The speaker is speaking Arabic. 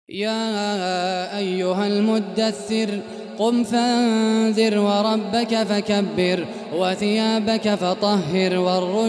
يا أيها المدثر قم فانذر وربك فكبر وثيابك فطهر